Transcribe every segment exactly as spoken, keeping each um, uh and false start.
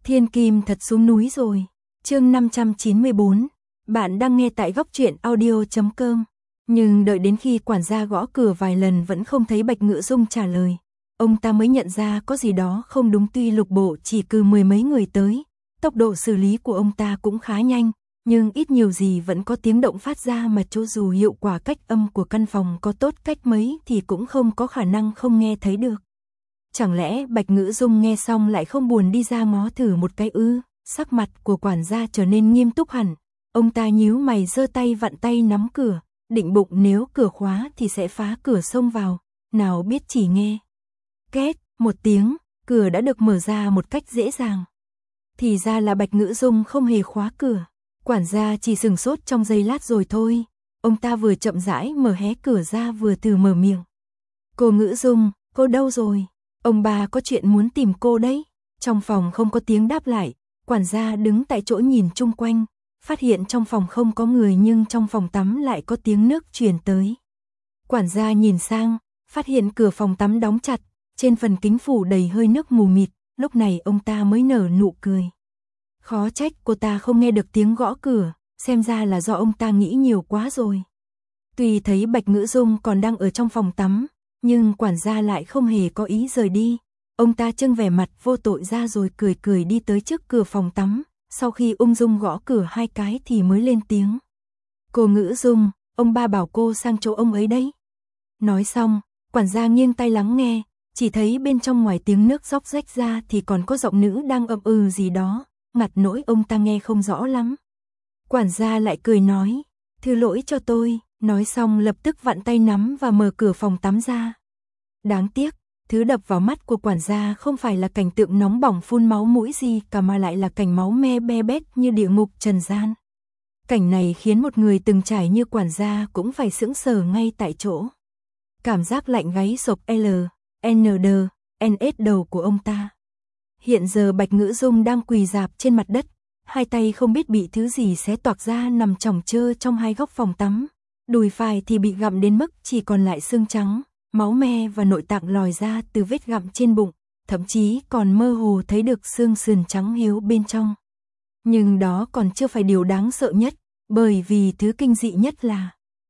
Thiên Kim thật xuống núi rồi. Chương năm trăm chín mươi bốn. Bạn đang nghe tại góc truyện audio chấm com. Nhưng đợi đến khi quản gia gõ cửa vài lần vẫn không thấy Bạch Ngữ Dung trả lời, ông ta mới nhận ra có gì đó không đúng. Tuy lục bộ chỉ cử mười mấy người tới, tốc độ xử lý của ông ta cũng khá nhanh, nhưng ít nhiều gì vẫn có tiếng động phát ra mà cho dù hiệu quả cách âm của căn phòng có tốt cách mấy thì cũng không có khả năng không nghe thấy được. Chẳng lẽ Bạch Ngữ Dung nghe xong lại không buồn đi ra ngó thử một cái ư? Sắc mặt của quản gia trở nên nghiêm túc hẳn, ông ta nhíu mày giơ tay vặn tay nắm cửa, định bụng nếu cửa khóa thì sẽ phá cửa xông vào, nào biết chỉ nghe két một tiếng, cửa đã được mở ra một cách dễ dàng. Thì ra là Bạch Ngữ Dung không hề khóa cửa. Quản gia chỉ sừng sốt trong giây lát rồi thôi, ông ta vừa chậm rãi mở hé cửa ra vừa từ mở miệng. Cô Ngữ Dung, cô đâu rồi? Ông bà có chuyện muốn tìm cô đấy. Trong phòng không có tiếng đáp lại, quản gia đứng tại chỗ nhìn chung quanh, phát hiện trong phòng không có người nhưng trong phòng tắm lại có tiếng nước truyền tới. Quản gia nhìn sang, phát hiện cửa phòng tắm đóng chặt, trên phần kính phủ đầy hơi nước mù mịt, lúc này ông ta mới nở nụ cười. Khó trách cô ta không nghe được tiếng gõ cửa, xem ra là do ông ta nghĩ nhiều quá rồi. Tuy thấy Bạch Ngữ Dung còn đang ở trong phòng tắm, nhưng quản gia lại không hề có ý rời đi. Ông ta trưng vẻ mặt vô tội ra rồi cười cười đi tới trước cửa phòng tắm, sau khi ung dung gõ cửa hai cái thì mới lên tiếng. Cô Ngữ Dung, ông ba bảo cô sang chỗ ông ấy đấy. Nói xong, quản gia nghiêng tai lắng nghe, chỉ thấy bên trong ngoài tiếng nước róc rách ra thì còn có giọng nữ đang ậm ừ gì đó, ngặt nỗi ông ta nghe không rõ lắm. Quản gia lại cười nói, thứ lỗi cho tôi, nói xong lập tức vặn tay nắm và mở cửa phòng tắm ra. Đáng tiếc, thứ đập vào mắt của quản gia không phải là cảnh tượng nóng bỏng phun máu mũi gì cả mà lại là cảnh máu me be bét như địa ngục trần gian. Cảnh này khiến một người từng trải như quản gia cũng phải sững sờ ngay tại chỗ. Cảm giác lạnh gáy sộc L, N D, N S đầu của ông ta. Hiện giờ Bạch Ngữ Dung đang quỳ rạp trên mặt đất, hai tay không biết bị thứ gì xé toạc ra nằm chồng chơ trong hai góc phòng tắm. Đùi phải thì bị gặm đến mức chỉ còn lại xương trắng, máu me và nội tạng lòi ra từ vết gặm trên bụng, thậm chí còn mơ hồ thấy được xương sườn trắng hiếu bên trong. Nhưng đó còn chưa phải điều đáng sợ nhất, bởi vì thứ kinh dị nhất là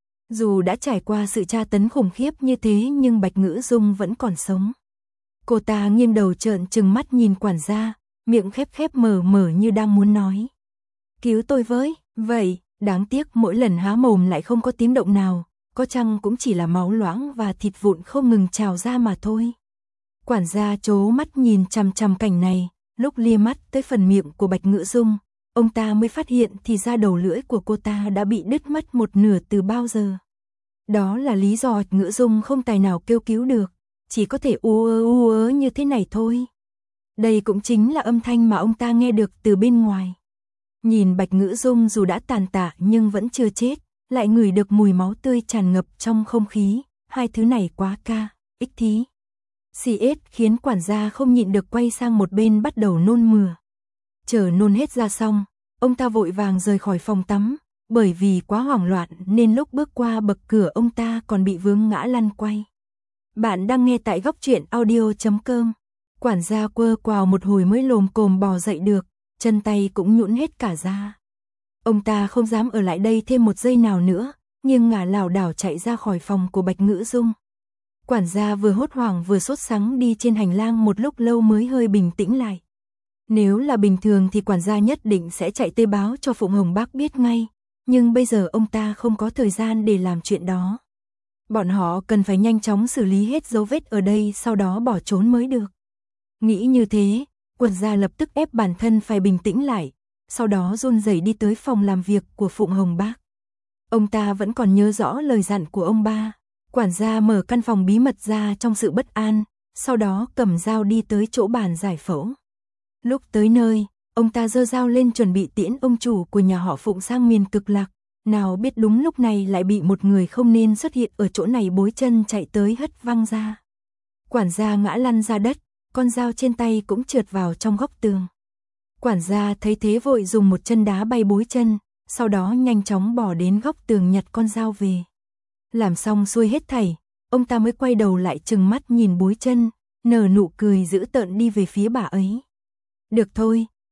dù đã trải qua sự tra tấn khủng khiếp như thế nhưng Bạch Ngữ Dung vẫn còn sống. Cô ta nghiêng đầu trợn trừng mắt nhìn quản gia, miệng khép khép mở mở như đang muốn nói. Cứu tôi với, vậy, đáng tiếc mỗi lần há mồm lại không có tiếng động nào, có chăng cũng chỉ là máu loãng và thịt vụn không ngừng trào ra mà thôi. Quản gia trố mắt nhìn chằm chằm cảnh này, lúc lia mắt tới phần miệng của Bạch Ngữ Dung, ông ta mới phát hiện thì ra đầu lưỡi của cô ta đã bị đứt mất một nửa từ bao giờ. Đó là lý do Bạch Ngữ Dung không tài nào kêu cứu được, chỉ có thể u ơ u ớ như thế này thôi. Đây cũng chính là âm thanh mà ông ta nghe được từ bên ngoài. Nhìn Bạch Ngữ Dung dù đã tàn tạ nhưng vẫn chưa chết, lại ngửi được mùi máu tươi tràn ngập trong không khí, hai thứ này quá ca, ích thí. xê ét khiến quản gia không nhịn được quay sang một bên bắt đầu nôn mửa. Chờ nôn hết ra xong, ông ta vội vàng rời khỏi phòng tắm, bởi vì quá hoảng loạn nên lúc bước qua bậc cửa ông ta còn bị vướng ngã lăn quay. Bạn đang nghe tại góc truyện audio chấm com. Quản gia quơ quào một hồi mới lồm cồm bò dậy được, chân tay cũng nhũn hết cả ra. Ông ta không dám ở lại đây thêm một giây nào nữa, nghiêng ngả lảo đảo chạy ra khỏi phòng của Bạch Ngữ Dung. Quản gia vừa hốt hoảng vừa sốt sắng đi trên hành lang một lúc lâu mới hơi bình tĩnh lại. Nếu là bình thường thì quản gia nhất định sẽ chạy tới báo cho Phụng Hồng Bác biết ngay, nhưng bây giờ ông ta không có thời gian để làm chuyện đó. Bọn họ cần phải nhanh chóng xử lý hết dấu vết ở đây sau đó bỏ trốn mới được. Nghĩ như thế, quản gia lập tức ép bản thân phải bình tĩnh lại, sau đó run rẩy đi tới phòng làm việc của Phụng Hồng Bác. Ông ta vẫn còn nhớ rõ lời dặn của ông ba. Quản gia mở căn phòng bí mật ra trong sự bất an, sau đó cầm dao đi tới chỗ bàn giải phẫu. Lúc tới nơi, ông ta giơ dao lên chuẩn bị tiễn ông chủ của nhà họ Phụng sang miền Cực Lạc, nào biết đúng lúc này lại bị một người không nên xuất hiện ở chỗ này bối chân chạy tới hất văng ra. Quản gia ngã lăn ra đất, con dao trên tay cũng trượt vào trong góc tường. Quản gia thấy thế vội dùng một chân đá bay bối chân, sau đó nhanh chóng bỏ đến góc tường nhặt con dao về. Làm xong xuôi hết thảy, ông ta mới quay đầu lại trừng mắt nhìn bối chân, nở nụ cười dữ tợn đi về phía bà ấy. Được thôi,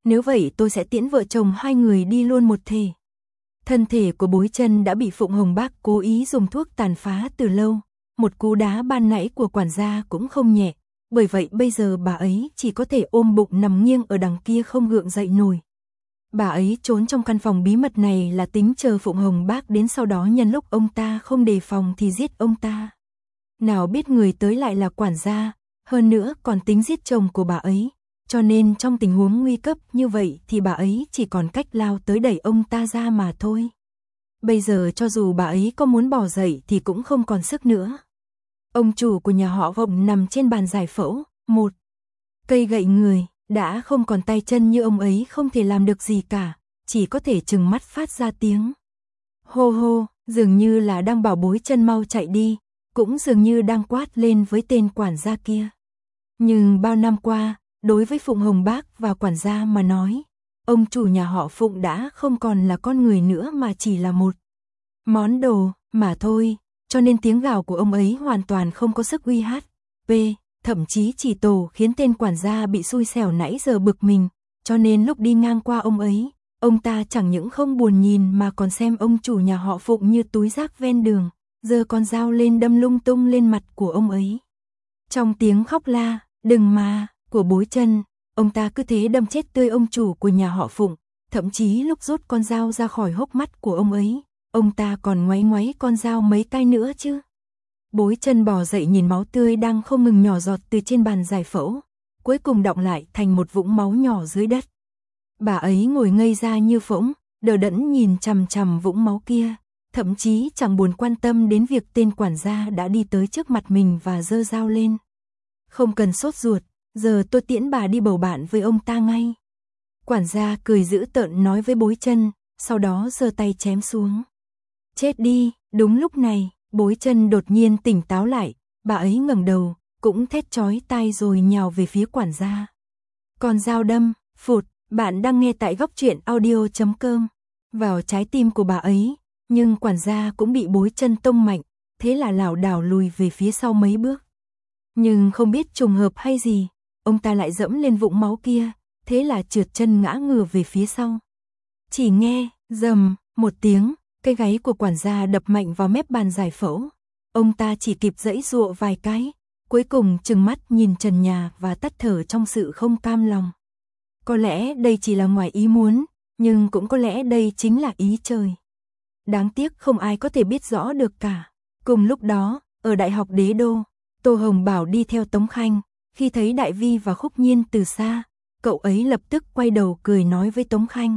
nếu vậy tôi sẽ tiễn vợ chồng hai người đi luôn một thể. Thân thể của Bối Chân đã bị Phụng Hồng Bác cố ý dùng thuốc tàn phá từ lâu, một cú đá ban nãy của quản gia cũng không nhẹ, bởi vậy bây giờ bà ấy chỉ có thể ôm bụng nằm nghiêng ở đằng kia không gượng dậy nổi. Bà ấy trốn trong căn phòng bí mật này là tính chờ Phụng Hồng Bác đến, sau đó nhân lúc ông ta không đề phòng thì giết ông ta. Nào biết người tới lại là quản gia, hơn nữa còn tính giết chồng của bà ấy, cho nên trong tình huống nguy cấp như vậy thì bà ấy chỉ còn cách lao tới đẩy ông ta ra mà thôi. Bây giờ cho dù bà ấy có muốn bò dậy thì cũng không còn sức nữa. Ông chủ của nhà họ Vọng nằm trên bàn giải phẫu, một cây gậy người, đã không còn tay chân như ông ấy không thể làm được gì cả, chỉ có thể trừng mắt phát ra tiếng hô hô, dường như là đang bảo Bối Chân mau chạy đi, cũng dường như đang quát lên với tên quản gia kia. Nhưng bao năm qua, đối với Phụng Hồng Bác và quản gia mà nói, ông chủ nhà họ Phụng đã không còn là con người nữa mà chỉ là một món đồ mà thôi, cho nên tiếng gào của ông ấy hoàn toàn không có sức uy hát. P, thậm chí chỉ tổ khiến tên quản gia bị xui xẻo nãy giờ bực mình, cho nên lúc đi ngang qua ông ấy, ông ta chẳng những không buồn nhìn mà còn xem ông chủ nhà họ Phụng như túi rác ven đường, giơ con dao lên đâm lung tung lên mặt của ông ấy. Trong tiếng khóc la, đừng mà, của Bối Chân, ông ta cứ thế đâm chết tươi ông chủ của nhà họ Phụng, thậm chí lúc rút con dao ra khỏi hốc mắt của ông ấy, ông ta còn ngoáy ngoáy con dao mấy cái nữa chứ. Bối Chân bò dậy nhìn máu tươi đang không ngừng nhỏ giọt từ trên bàn giải phẫu, cuối cùng đọng lại thành một vũng máu nhỏ dưới đất. Bà ấy ngồi ngây ra như phỗng, đờ đẫn nhìn chằm chằm vũng máu kia, thậm chí chẳng buồn quan tâm đến việc tên quản gia đã đi tới trước mặt mình và giơ dao lên. Không cần sốt ruột, giờ tôi tiễn bà đi bầu bạn với ông ta ngay. Quản gia cười dữ tợn nói với Bối Chân, sau đó giơ tay chém xuống. Chết đi, đúng lúc này, Bối Chân đột nhiên tỉnh táo lại, bà ấy ngẩng đầu, cũng thét chói tai rồi nhào về phía quản gia. Còn dao đâm, phụt, bạn đang nghe tại góc truyện audio chấm com, vào trái tim của bà ấy, nhưng quản gia cũng bị Bối Chân tông mạnh, thế là lảo đảo lùi về phía sau mấy bước. Nhưng không biết trùng hợp hay gì, ông ta lại dẫm lên vũng máu kia, thế là trượt chân ngã ngửa về phía sau. Chỉ nghe, rầm, một tiếng, cái gáy của quản gia đập mạnh vào mép bàn giải phẫu. Ông ta chỉ kịp giãy giụa vài cái, cuối cùng trừng mắt nhìn trần nhà và tắt thở trong sự không cam lòng. Có lẽ đây chỉ là ngoài ý muốn, nhưng cũng có lẽ đây chính là ý trời. Đáng tiếc không ai có thể biết rõ được cả. Cùng lúc đó, ở Đại học Đế Đô, Tô Hồng Bảo đi theo Tống Khanh, khi thấy Đại Vi và Khúc Nhiên từ xa, cậu ấy lập tức quay đầu cười nói với Tống Khanh.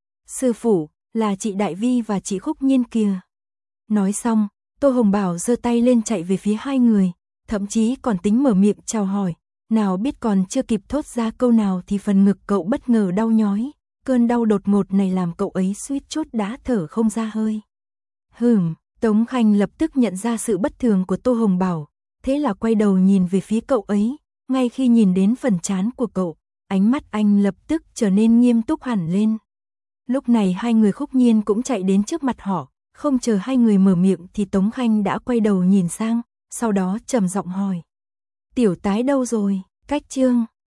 Sư phụ, là chị Đại Vi và chị Khúc Nhiên kìa. Nói xong, Tô Hồng Bảo giơ tay lên chạy về phía hai người, thậm chí còn tính mở miệng chào hỏi, nào biết còn chưa kịp thốt ra câu nào thì phần ngực cậu bất ngờ đau nhói, cơn đau đột ngột này làm cậu ấy suýt chút đã thở không ra hơi. Hừm, Tống Khanh lập tức nhận ra sự bất thường của Tô Hồng Bảo, thế là quay đầu nhìn về phía cậu ấy, ngay khi nhìn đến phần trán của cậu, ánh mắt anh lập tức trở nên nghiêm túc hẳn lên. Lúc này hai người Khúc Nhiên cũng chạy đến trước mặt họ, không chờ hai người mở miệng thì Tống Khanh đã quay đầu nhìn sang, sau đó trầm giọng hỏi. Tiểu tái đâu rồi, cách chương.